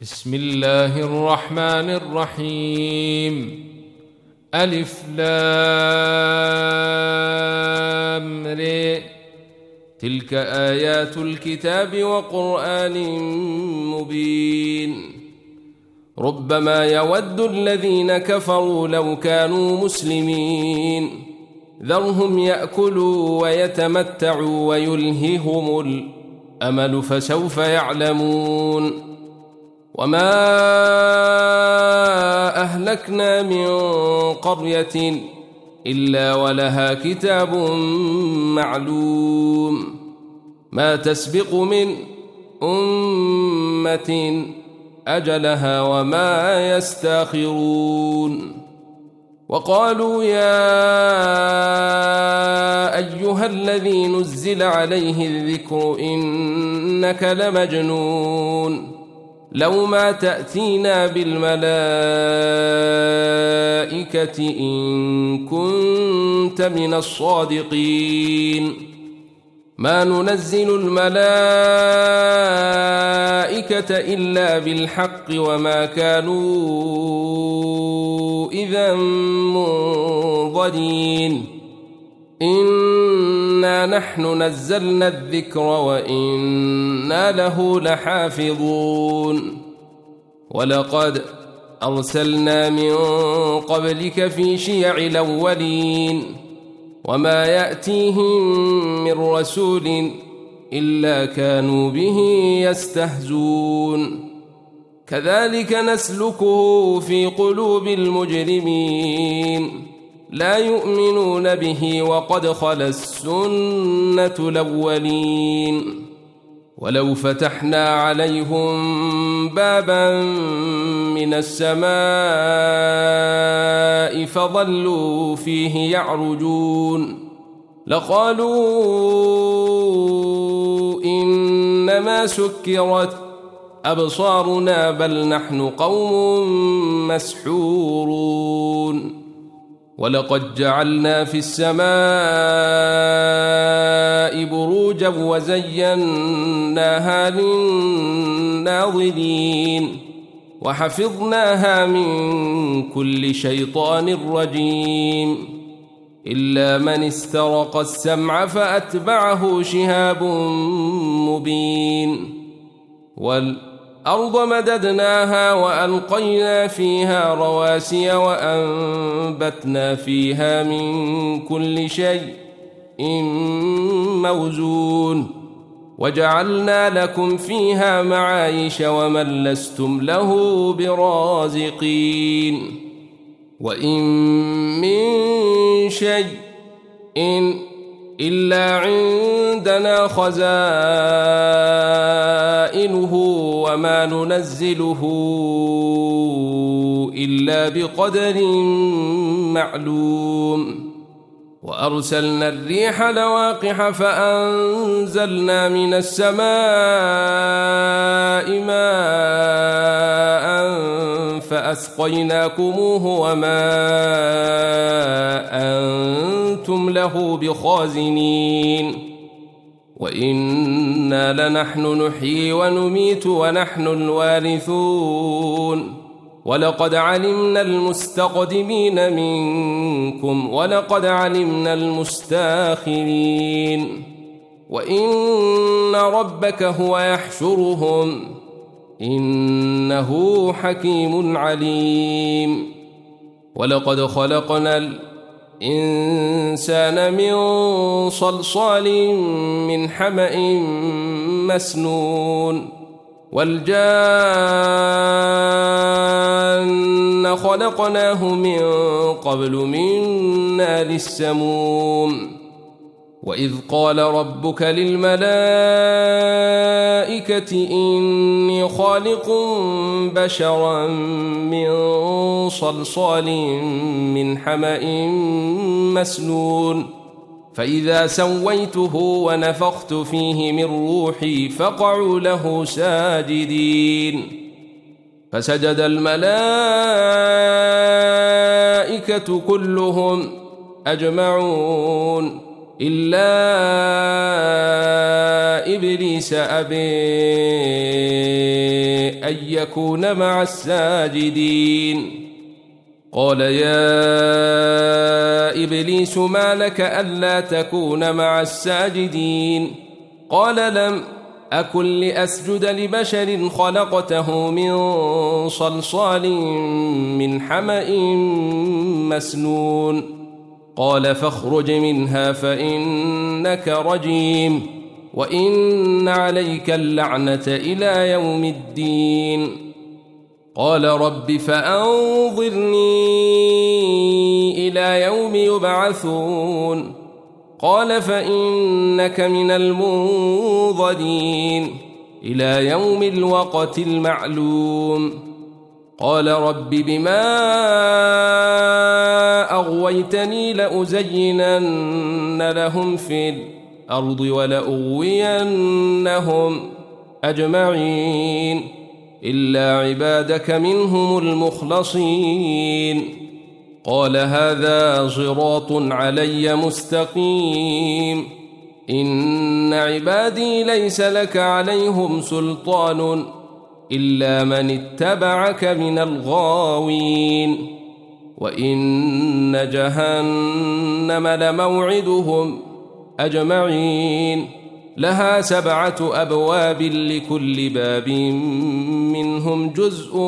بسم الله الرحمن الرحيم. ألف لام ر. تلك آيات الكتاب وقرآن مبين. ربما يود الذين كفروا لو كانوا مسلمين ذرهم يأكلوا ويتمتعوا ويلههم الأمل فسوف يعلمون. وما أهلكنا من قرية إلا ولها كتاب معلوم ما تسبق من أمة أجلها وما يستاخرون. وقالوا يا أيها الذي نزل عليه الذكر إنك لمجنون لو ما تأتينا بالملائكة إن كنت من الصادقين. ما ننزل الملائكة إلا بالحق وما كانوا إذا منظرين. إنا نحن نزلنا الذكر وإنا له لحافظون. ولقد أرسلنا من قبلك في شيع الأولين وما يأتيهم من رسول إلا كانوا به يستهزون. كذلك نسلكه في قلوب المجرمين لا يؤمنون به وقد خلت السنة الأولين. ولو فتحنا عليهم بابا من السماء فظلوا فيه يعرجون لقالوا إنما سكرت أبصارنا بل نحن قوم مسحورون. ولقد جعلنا في السماء بروجا وزيناها للناظرين وحفظناها من كل شيطان رجيم إلا من استرق السمع فأتبعه شهاب مبين. والأرض مددناها وألقينا فيها رواسي وأنبتنا فيها من كل شيء موزون وجعلنا لكم فيها معايش ومن لستم له برازقين. وإن من شيء إلا عندنا خزائنه وما ننزله إلا بقدر معلوم. وأرسلنا الريح لواقح فأنزلنا من السماء ماء فأسقيناكموه وما أنتم له بخازنين. وإنا لنحن نحيي ونميت ونحن الوارثون. ولقد علمنا المستقدمين منكم ولقد علمنا المستاخرين. وإن ربك هو يحشرهم إنه حكيم عليم. ولقد خلقنا الإنسان من صلصال من حمأ مسنون والجان خلقناه من قبل من نار السموم. وإذ قال ربك للملائكة إني خالق بشرا من صلصال من حمأ مسنون فإذا سويته ونفخت فيه من روحي فقعوا له ساجدين. فسجد الملائكة كلهم أجمعون إلا إبليس أبي أن يكون مع الساجدين. قال يا إبليس ما لك ألا تكون مع الساجدين؟ قال لم أكن لأسجد لبشر خلقته من صلصال من حمأ مسنون. قال فاخرج منها فإنك رجيم وإن عليك اللعنة إلى يوم الدين. قال رب فأنظرني إلى يوم يبعثون. قال فإنك من المنظرين إلى يوم الوقت المعلوم. قال رب بما أغويتني لأزينن لهم في الأرض ولأغوينهم أجمعين إلا عبادك منهم المخلصين. قال هذا صراط علي مستقيم إن عبادي ليس لك عليهم سلطان إلا من اتبعك من الغاوين. وإن جهنم لموعدهم أجمعين لها 7 أبواب لكل باب منهم جزء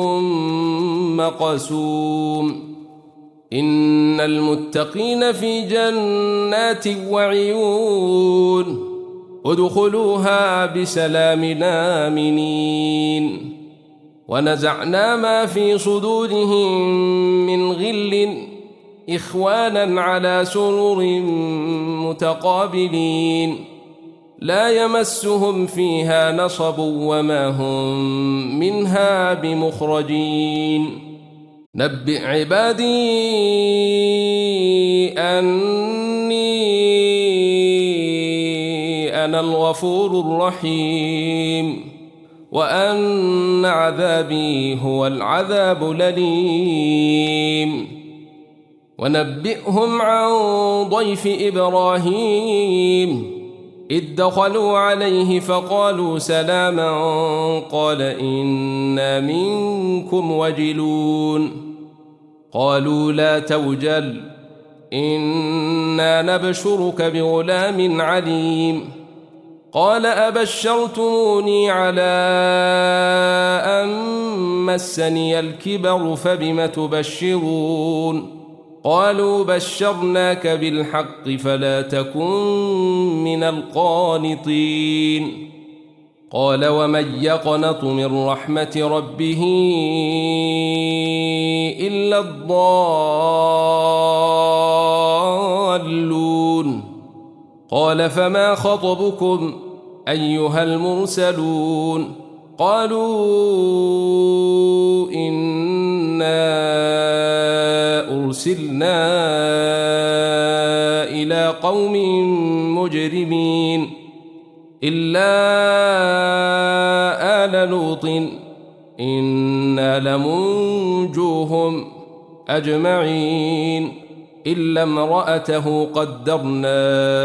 مقسوم. إن المتقين في جنات وعيون ادخلوها بسلام آمنين. ونزعنا ما في صدورهم من غل إخوانا على سرر متقابلين لا يمسهم فيها نصب وما هم منها بمخرجين. نبئ عبادي أني أنا الغفور الرحيم وأن عذابي هو العذاب الأليم. ونبئهم عن ضيف إبراهيم إذ دخلوا عليه فقالوا سلاما قال إنا منكم وجلون. قالوا لا توجل إنا نبشرك بغلام عليم. قال أبشرتموني على أن مسني الكبر فبم تبشرون؟ قالوا بشرناك بالحق فلا تكن من القانطين. قال ومن يقنط من رحمة ربه إلا الضالون. قال فما خطبكم أيها المرسلون؟ قالوا إنا أرسلنا إلى قوم مجرمين إلا آل لوط إنا لمنجوهم أجمعين إلا امرأته قدرنا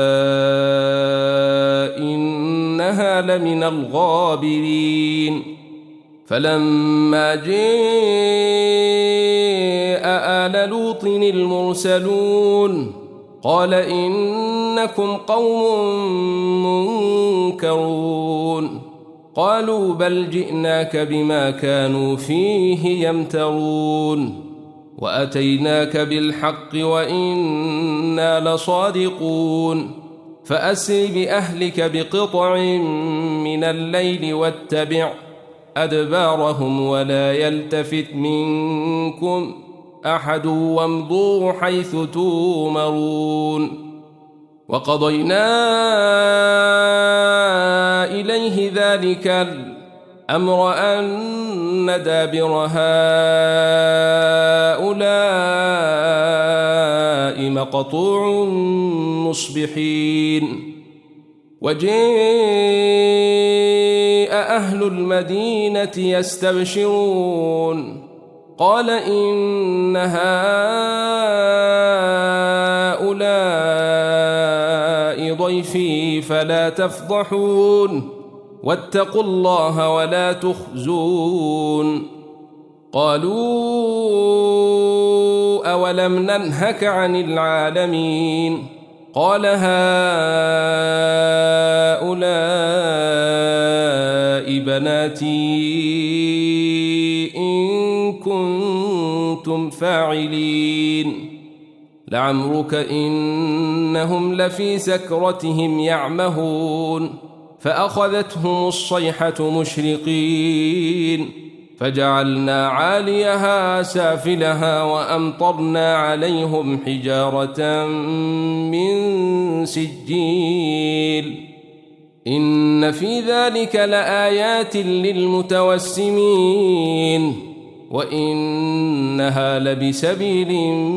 إنها لمن الغابرين. فلما جاء آل لوط المرسلون قال إنكم قوم منكرون. قالوا بل جئناك بما كانوا فيه يمترون وأتيناك بالحق وإنا لصادقون. فأسر بأهلك بقطع من الليل واتبع أدبارهم ولا يلتفت منكم أحد وامضوا حيث تؤمرون. وقضينا إليه ذلك الأمر أن دابر هؤلاء مقطوع مصبحين. وجاء أهل المدينة يستبشرون قال إن هؤلاء ضيفي فلا تفضحون واتقوا الله ولا تخزون قالوا أولم ننهك عن العالمين قال هؤلاء بناتي إن كنتم فاعلين لعمرك إنهم لفي سكرتهم يعمهون فأخذتهم الصيحة مشرقين فجعلنا عاليها سافلها وأمطرنا عليهم حجارة من سجيل إن في ذلك لآيات للمتوسمين وإنها لبسبيل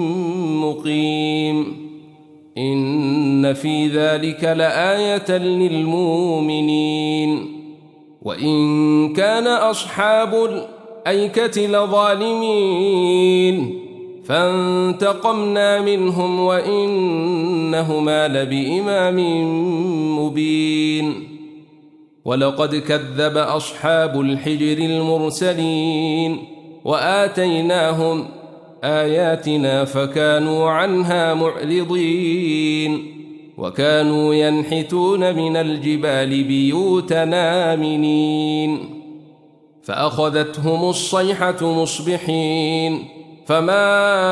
مقيم إن في ذلك لآية للمؤمنين وإن كان أصحاب الأيكة لظالمين فانتقمنا منهم وإنهما لبإمام مبين ولقد كذب أصحاب الحجر المرسلين وآتيناهم آياتنا فكانوا عنها معرضين وكانوا ينحتون من الجبال بيوتا آمنين فأخذتهم الصيحة مصبحين فما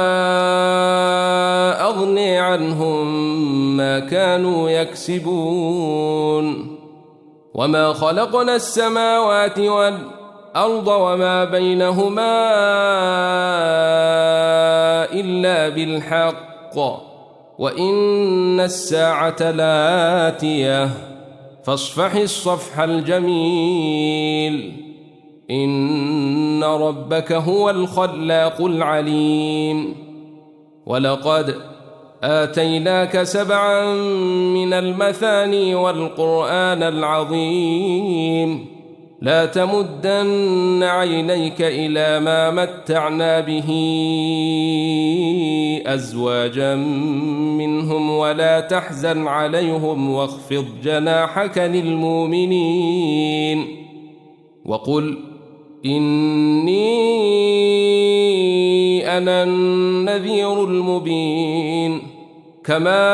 أغني عنهم ما كانوا يكسبون وما خلقنا السماوات والأرض وما بينهما إلا بالحق وإن الساعة لآتية فاصفح الصفح الجميل إن ربك هو الخلاق العليم ولقد آتيناك 7 من المثاني والقرآن العظيم لا تمدن عينيك إلى ما متعنا به أزواجا منهم ولا تحزن عليهم واخفض جناحك للمؤمنين وقل إني أنا النذير المبين كما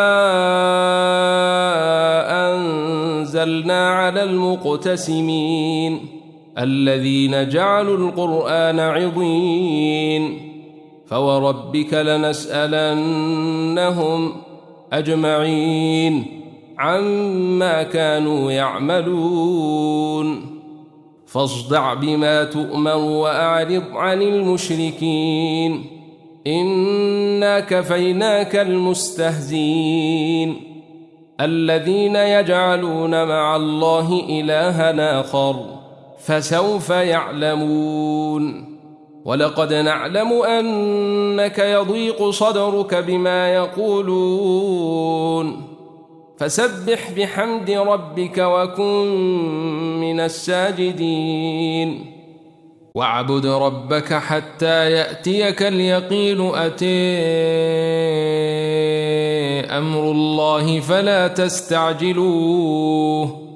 أنزلنا على المقتسمين الذين جعلوا القرآن عضين فوربك لنسألنهم أجمعين عما كانوا يعملون فاصدع بما تؤمر وأعرض عن المشركين إنا كفيناك المستهزين الذين يجعلون مع الله إلها آخر فسوف يعلمون ولقد نعلم أنك يضيق صدرك بما يقولون فسبح بحمد ربك وكن من الساجدين واعبد ربك حتى يأتيك اليقين أتي أمر الله فلا تستعجلوه